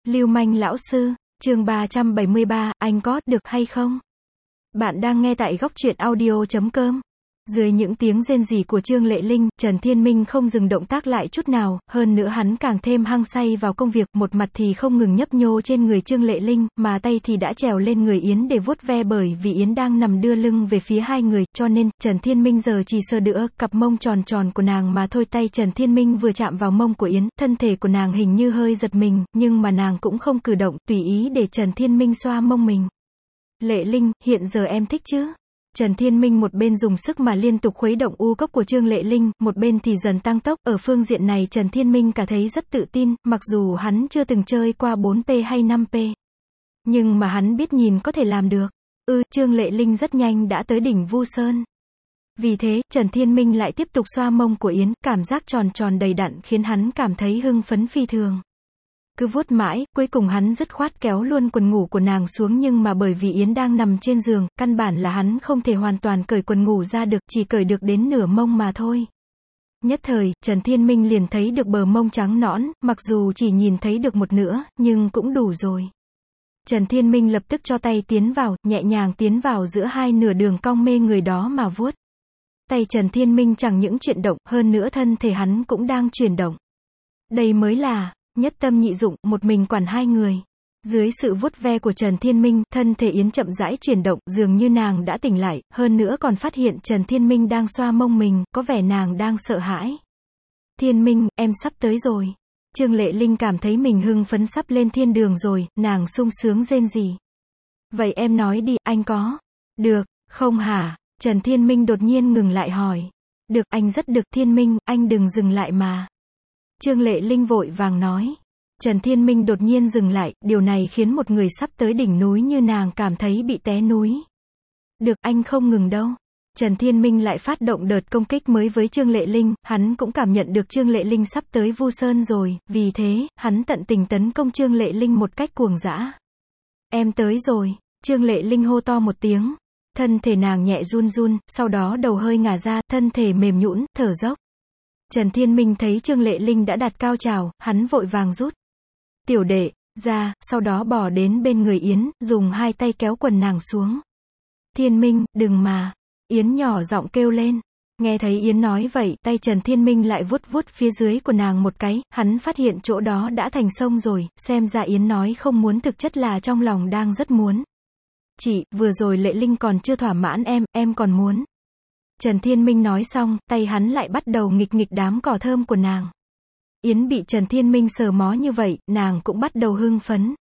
Lưu manh lão sư, chương 373, anh có được hay không? Bạn đang nghe tại góc truyện audio.com. Dưới những tiếng rên rỉ của Trương Lệ Linh, Trần Thiên Minh không dừng động tác lại chút nào, hơn nữa hắn càng thêm hăng say vào công việc, một mặt thì không ngừng nhấp nhô trên người Trương Lệ Linh, mà tay thì đã trèo lên người Yến để vuốt ve, bởi vì Yến đang nằm đưa lưng về phía hai người, cho nên, Trần Thiên Minh giờ chỉ sờ đỡ cặp mông tròn tròn của nàng mà thôi. Tay Trần Thiên Minh vừa chạm vào mông của Yến, thân thể của nàng hình như hơi giật mình, nhưng mà nàng cũng không cử động, tùy ý để Trần Thiên Minh xoa mông mình. Lệ Linh, hiện giờ em thích chứ? Trần Thiên Minh một bên dùng sức mà liên tục khuấy động u cốc của Trương Lệ Linh, một bên thì dần tăng tốc. Ở phương diện này Trần Thiên Minh cảm thấy rất tự tin, mặc dù hắn chưa từng chơi qua 4P hay 5P. Nhưng mà hắn biết nhìn có thể làm được. Trương Lệ Linh rất nhanh đã tới đỉnh Vu Sơn. Vì thế, Trần Thiên Minh lại tiếp tục xoa mông của Yến, cảm giác tròn tròn đầy đặn khiến hắn cảm thấy hưng phấn phi thường. Cứ vuốt mãi, cuối cùng hắn dứt khoát kéo luôn quần ngủ của nàng xuống, nhưng mà bởi vì Yến đang nằm trên giường, căn bản là hắn không thể hoàn toàn cởi quần ngủ ra được, chỉ cởi được đến nửa mông mà thôi. Nhất thời, Trần Thiên Minh liền thấy được bờ mông trắng nõn, mặc dù chỉ nhìn thấy được một nửa, nhưng cũng đủ rồi. Trần Thiên Minh lập tức cho tay tiến vào, nhẹ nhàng tiến vào giữa hai nửa đường cong mê người đó mà vuốt. Tay Trần Thiên Minh chẳng những chuyển động, hơn nữa thân thể hắn cũng đang chuyển động. Đây mới là nhất tâm nhị dụng, một mình quản hai người. Dưới sự vuốt ve của Trần Thiên Minh, thân thể Yến chậm rãi chuyển động, dường như nàng đã tỉnh lại, hơn nữa còn phát hiện Trần Thiên Minh đang xoa mông mình, có vẻ nàng đang sợ hãi. Thiên Minh, em sắp tới rồi. Trương Lệ Linh cảm thấy mình hưng phấn sắp lên thiên đường rồi, nàng sung sướng rên rỉ. Vậy em nói đi, anh có được không hả? Trần Thiên Minh đột nhiên ngừng lại hỏi. Được, anh rất được. Thiên Minh, anh đừng dừng lại mà. Trương Lệ Linh vội vàng nói. Trần Thiên Minh đột nhiên dừng lại, điều này khiến một người sắp tới đỉnh núi như nàng cảm thấy bị té núi. Được, anh không ngừng đâu. Trần Thiên Minh lại phát động đợt công kích mới với Trương Lệ Linh, hắn cũng cảm nhận được Trương Lệ Linh sắp tới Vu Sơn rồi, vì thế, hắn tận tình tấn công Trương Lệ Linh một cách cuồng dã. Em tới rồi. Trương Lệ Linh hô to một tiếng. Thân thể nàng nhẹ run run, sau đó đầu hơi ngả ra, thân thể mềm nhũn, thở dốc. Trần Thiên Minh thấy Trương Lệ Linh đã đạt cao trào, hắn vội vàng rút tiểu đệ ra, sau đó bỏ đến bên người Yến, dùng hai tay kéo quần nàng xuống. Thiên Minh, đừng mà. Yến nhỏ giọng kêu lên. Nghe thấy Yến nói vậy, tay Trần Thiên Minh lại vuốt vuốt phía dưới của nàng một cái, hắn phát hiện chỗ đó đã thành sông rồi, xem ra Yến nói không muốn thực chất là trong lòng đang rất muốn. Chị, vừa rồi Lệ Linh còn chưa thỏa mãn em còn muốn. Trần Thiên Minh nói xong, tay hắn lại bắt đầu nghịch nghịch đám cỏ thơm của nàng. Yến bị Trần Thiên Minh sờ mó như vậy, nàng cũng bắt đầu hưng phấn.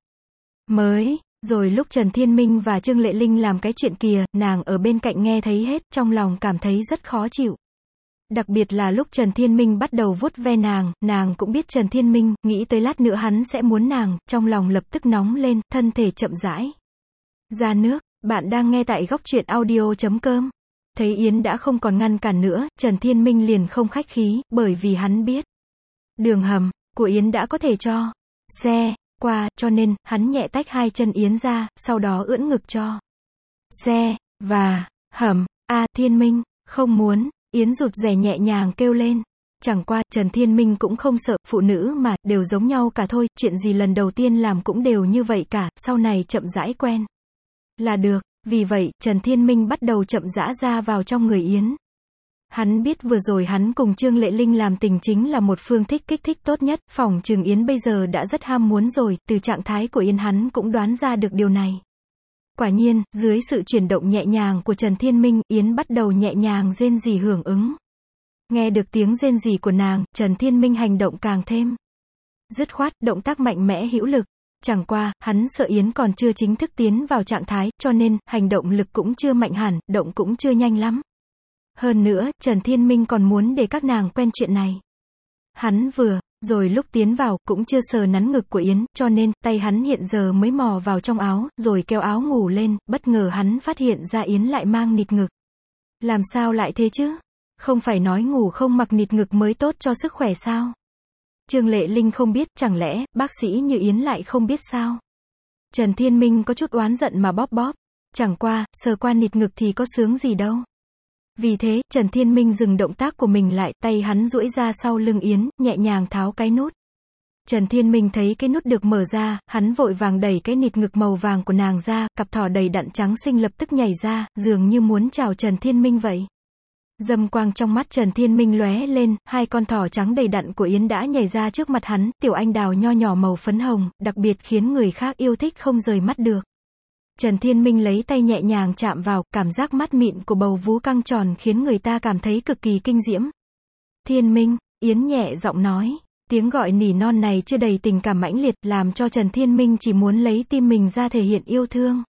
Rồi lúc Trần Thiên Minh và Trương Lệ Linh làm cái chuyện kìa, nàng ở bên cạnh nghe thấy hết, trong lòng cảm thấy rất khó chịu. Đặc biệt là lúc Trần Thiên Minh bắt đầu vuốt ve nàng cũng biết Trần Thiên Minh, nghĩ tới lát nữa hắn sẽ muốn nàng, trong lòng lập tức nóng lên, thân thể chậm rãi ra nước. Bạn đang nghe tại góc truyện audio.com. Thấy Yến đã không còn ngăn cản nữa, Trần Thiên Minh liền không khách khí, bởi vì hắn biết đường hầm của Yến đã có thể cho xe qua, cho nên, hắn nhẹ tách hai chân Yến ra, sau đó ưỡn ngực cho xe và hầm. Thiên Minh, không muốn. Yến rụt rè nhẹ nhàng kêu lên. Chẳng qua, Trần Thiên Minh cũng không sợ, phụ nữ mà, đều giống nhau cả thôi, chuyện gì lần đầu tiên làm cũng đều như vậy cả, sau này chậm rãi quen là được. Vì vậy, Trần Thiên Minh bắt đầu chậm rãi ra vào trong người Yến. Hắn biết vừa rồi hắn cùng Trương Lệ Linh làm tình chính là một phương thức kích thích tốt nhất, phỏng chừng Yến bây giờ đã rất ham muốn rồi, từ trạng thái của Yến hắn cũng đoán ra được điều này. Quả nhiên, dưới sự chuyển động nhẹ nhàng của Trần Thiên Minh, Yến bắt đầu nhẹ nhàng rên rỉ hưởng ứng. Nghe được tiếng rên rỉ của nàng, Trần Thiên Minh hành động càng thêm dứt khoát, động tác mạnh mẽ hữu lực. Chẳng qua, hắn sợ Yến còn chưa chính thức tiến vào trạng thái, cho nên, hành động lực cũng chưa mạnh hẳn, động cũng chưa nhanh lắm. Hơn nữa, Trần Thiên Minh còn muốn để các nàng quen chuyện này. Hắn rồi lúc tiến vào, cũng chưa sờ nắn ngực của Yến, cho nên, tay hắn hiện giờ mới mò vào trong áo, rồi kéo áo ngủ lên, bất ngờ hắn phát hiện ra Yến lại mang nịt ngực. Làm sao lại thế chứ? Không phải nói ngủ không mặc nịt ngực mới tốt cho sức khỏe sao? Trương Lệ Linh không biết, chẳng lẽ, bác sĩ như Yến lại không biết sao? Trần Thiên Minh có chút oán giận mà bóp bóp. Chẳng qua, sờ qua nịt ngực thì có sướng gì đâu. Vì thế, Trần Thiên Minh dừng động tác của mình lại, tay hắn duỗi ra sau lưng Yến, nhẹ nhàng tháo cái nút Trần Thiên Minh thấy cái nút được mở ra, hắn vội vàng đẩy cái nịt ngực màu vàng của nàng ra, cặp thỏ đầy đặn trắng xinh lập tức nhảy ra, dường như muốn chào Trần Thiên Minh vậy. Dâm quang trong mắt Trần Thiên Minh lóe lên, hai con thỏ trắng đầy đặn của Yến đã nhảy ra trước mặt hắn, tiểu anh đào nho nhỏ màu phấn hồng, đặc biệt khiến người khác yêu thích không rời mắt được. Trần Thiên Minh lấy tay nhẹ nhàng chạm vào, cảm giác mát mịn của bầu vú căng tròn khiến người ta cảm thấy cực kỳ kinh diễm. Thiên Minh, Yến nhẹ giọng nói. Tiếng gọi nỉ non này chưa đầy tình cảm mãnh liệt, làm cho Trần Thiên Minh chỉ muốn lấy tim mình ra thể hiện yêu thương.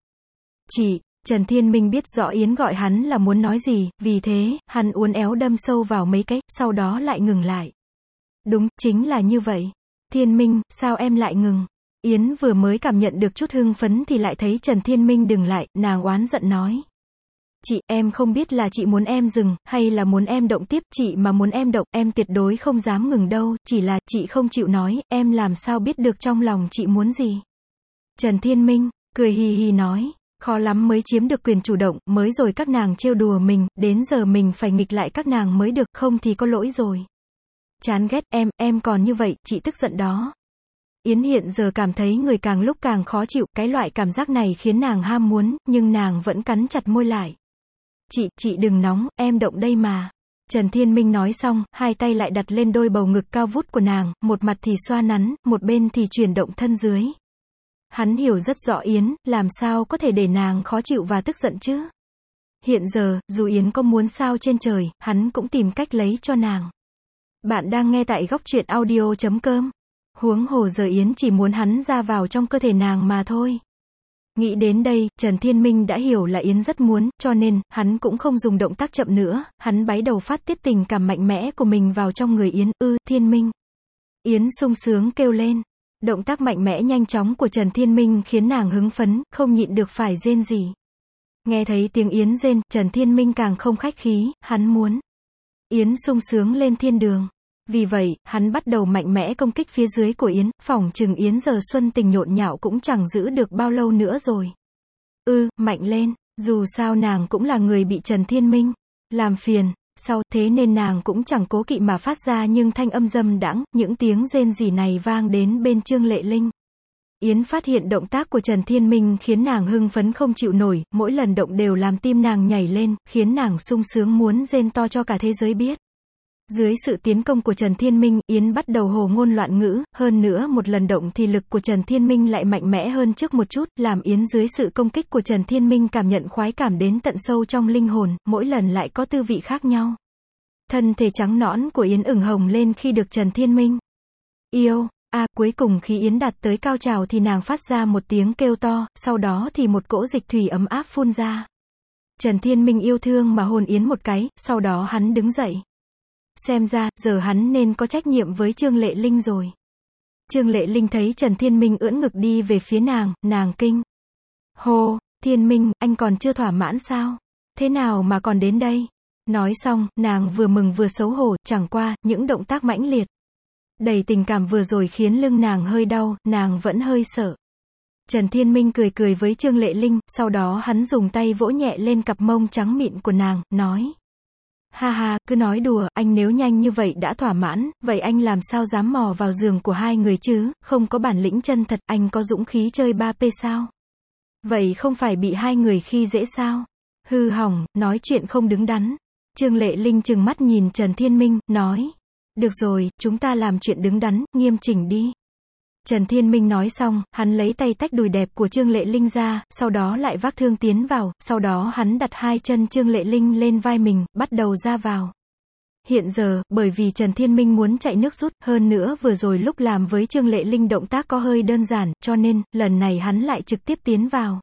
Trần Thiên Minh biết rõ Yến gọi hắn là muốn nói gì, vì thế, hắn uốn éo đâm sâu vào mấy cái, sau đó lại ngừng lại. Đúng, chính là như vậy. Thiên Minh, sao em lại ngừng? Yến vừa mới cảm nhận được chút hưng phấn thì lại thấy Trần Thiên Minh dừng lại, nàng oán giận nói. Chị, em không biết là chị muốn em dừng, hay là muốn em động tiếp, chị mà muốn em động, em tuyệt đối không dám ngừng đâu, chỉ là, chị không chịu nói, em làm sao biết được trong lòng chị muốn gì. Trần Thiên Minh, cười hì hì nói, khó lắm mới chiếm được quyền chủ động, mới rồi các nàng trêu đùa mình, đến giờ mình phải nghịch lại các nàng mới được, không thì có lỗi rồi. Chán ghét, em còn như vậy, chị tức giận đó. Yến hiện giờ cảm thấy người càng lúc càng khó chịu, cái loại cảm giác này khiến nàng ham muốn, nhưng nàng vẫn cắn chặt môi lại. Chị đừng nóng, em động đây mà. Trần Thiên Minh nói xong, hai tay lại đặt lên đôi bầu ngực cao vút của nàng, một mặt thì xoa nắn, một bên thì chuyển động thân dưới. Hắn hiểu rất rõ Yến, làm sao có thể để nàng khó chịu và tức giận chứ. Hiện giờ, dù Yến có muốn sao trên trời, hắn cũng tìm cách lấy cho nàng. Bạn đang nghe tại góc truyện audio.com. Huống hồ giờ Yến chỉ muốn hắn ra vào trong cơ thể nàng mà thôi. Nghĩ đến đây, Trần Thiên Minh đã hiểu là Yến rất muốn, cho nên, hắn cũng không dùng động tác chậm nữa, hắn bái đầu phát tiết tình cảm mạnh mẽ của mình vào trong người Yến, Thiên Minh. Yến sung sướng kêu lên. Động tác mạnh mẽ nhanh chóng của Trần Thiên Minh khiến nàng hứng phấn, không nhịn được phải rên rỉ. Nghe thấy tiếng Yến rên, Trần Thiên Minh càng không khách khí, hắn muốn. Yến sung sướng lên thiên đường. Vì vậy, hắn bắt đầu mạnh mẽ công kích phía dưới của Yến, phỏng chừng Yến giờ xuân tình nhộn nhạo cũng chẳng giữ được bao lâu nữa rồi. Mạnh lên, dù sao nàng cũng là người bị Trần Thiên Minh làm phiền, thế nên nàng cũng chẳng cố kỵ mà phát ra nhưng thanh âm dâm đãng, những tiếng rên rỉ này vang đến bên Trương Lệ Linh. Yến phát hiện động tác của Trần Thiên Minh khiến nàng hưng phấn không chịu nổi, mỗi lần động đều làm tim nàng nhảy lên, khiến nàng sung sướng muốn rên to cho cả thế giới biết. Dưới sự tiến công của Trần Thiên Minh, Yến bắt đầu hồ ngôn loạn ngữ, hơn nữa một lần động thì lực của Trần Thiên Minh lại mạnh mẽ hơn trước một chút, làm Yến dưới sự công kích của Trần Thiên Minh cảm nhận khoái cảm đến tận sâu trong linh hồn, mỗi lần lại có tư vị khác nhau. Thân thể trắng nõn của Yến ửng hồng lên khi được Trần Thiên Minh yêu. Cuối cùng khi Yến đạt tới cao trào thì nàng phát ra một tiếng kêu to, sau đó thì một cỗ dịch thủy ấm áp phun ra. Trần Thiên Minh yêu thương mà hôn Yến một cái, sau đó hắn đứng dậy. Xem ra, giờ hắn nên có trách nhiệm với Trương Lệ Linh rồi. Trương Lệ Linh thấy Trần Thiên Minh ưỡn ngực đi về phía nàng kinh. Hô, Thiên Minh, anh còn chưa thỏa mãn sao? Thế nào mà còn đến đây? Nói xong, nàng vừa mừng vừa xấu hổ, chẳng qua, những động tác mãnh liệt đầy tình cảm vừa rồi khiến lưng nàng hơi đau, nàng vẫn hơi sợ. Trần Thiên Minh cười cười với Trương Lệ Linh, sau đó hắn dùng tay vỗ nhẹ lên cặp mông trắng mịn của nàng, nói. Ha, cứ nói đùa, anh nếu nhanh như vậy đã thỏa mãn, vậy anh làm sao dám mò vào giường của hai người chứ, không có bản lĩnh chân thật, anh có dũng khí chơi 3P sao? Vậy không phải bị hai người khi dễ sao? Hư hỏng, nói chuyện không đứng đắn. Trương Lệ Linh trừng mắt nhìn Trần Thiên Minh, nói. Được rồi, chúng ta làm chuyện đứng đắn, nghiêm chỉnh đi. Trần Thiên Minh nói xong, hắn lấy tay tách đùi đẹp của Trương Lệ Linh ra, sau đó lại vác thương tiến vào, sau đó hắn đặt hai chân Trương Lệ Linh lên vai mình, bắt đầu ra vào. Hiện giờ, bởi vì Trần Thiên Minh muốn chạy nước rút, hơn nữa vừa rồi lúc làm với Trương Lệ Linh động tác có hơi đơn giản, cho nên, lần này hắn lại trực tiếp tiến vào.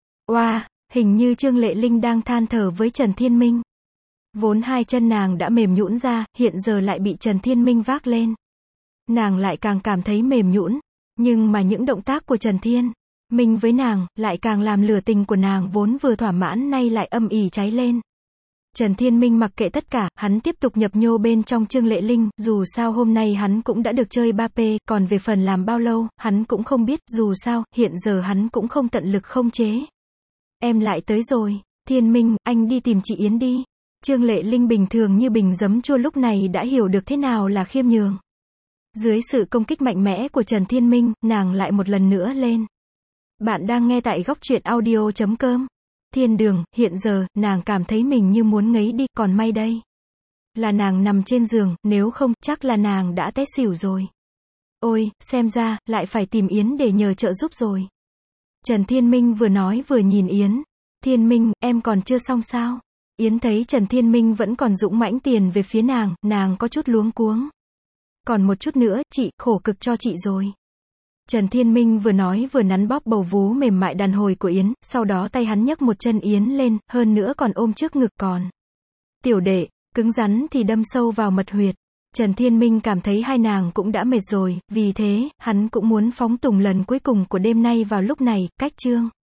Hình như Trương Lệ Linh đang than thở với Trần Thiên Minh. Vốn hai chân nàng đã mềm nhũn ra, hiện giờ lại bị Trần Thiên Minh vác lên. Nàng lại càng cảm thấy mềm nhũn, nhưng mà những động tác của Trần Thiên Minh với nàng, lại càng làm lửa tình của nàng vốn vừa thỏa mãn nay lại âm ỉ cháy lên. Trần Thiên Minh mặc kệ tất cả, hắn tiếp tục nhập nhô bên trong Trương Lệ Linh, dù sao hôm nay hắn cũng đã được chơi 3P, còn về phần làm bao lâu, hắn cũng không biết, dù sao, hiện giờ hắn cũng không tận lực không chế. Em lại tới rồi, Thiên Minh, anh đi tìm chị Yến đi. Trương Lệ Linh bình thường như bình giấm chua lúc này đã hiểu được thế nào là khiêm nhường. Dưới sự công kích mạnh mẽ của Trần Thiên Minh, nàng lại một lần nữa lên. Bạn đang nghe tại góc truyện audio.com. Thiên đường, hiện giờ, nàng cảm thấy mình như muốn ngấy đi, còn may đây là nàng nằm trên giường, nếu không, chắc là nàng đã té xỉu rồi. Ôi, xem ra, lại phải tìm Yến để nhờ trợ giúp rồi. Trần Thiên Minh vừa nói vừa nhìn Yến. Thiên Minh, em còn chưa xong sao? Yến thấy Trần Thiên Minh vẫn còn dũng mãnh tiền về phía nàng có chút luống cuống. Còn một chút nữa, chị, khổ cực cho chị rồi. Trần Thiên Minh vừa nói vừa nắn bóp bầu vú mềm mại đàn hồi của Yến, sau đó tay hắn nhấc một chân Yến lên, hơn nữa còn ôm trước ngực còn. Tiểu đệ, cứng rắn thì đâm sâu vào mật huyệt. Trần Thiên Minh cảm thấy hai nàng cũng đã mệt rồi, vì thế, hắn cũng muốn phóng tùng lần cuối cùng của đêm nay vào lúc này, cách chương.